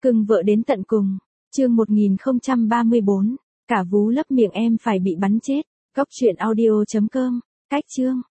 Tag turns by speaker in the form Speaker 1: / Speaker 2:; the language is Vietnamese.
Speaker 1: Cưng vợ đến tận cùng. Chương 1034. Cả vú lấp miệng em phải bị bắn chết. Góc truyện audio.com. Cách chương.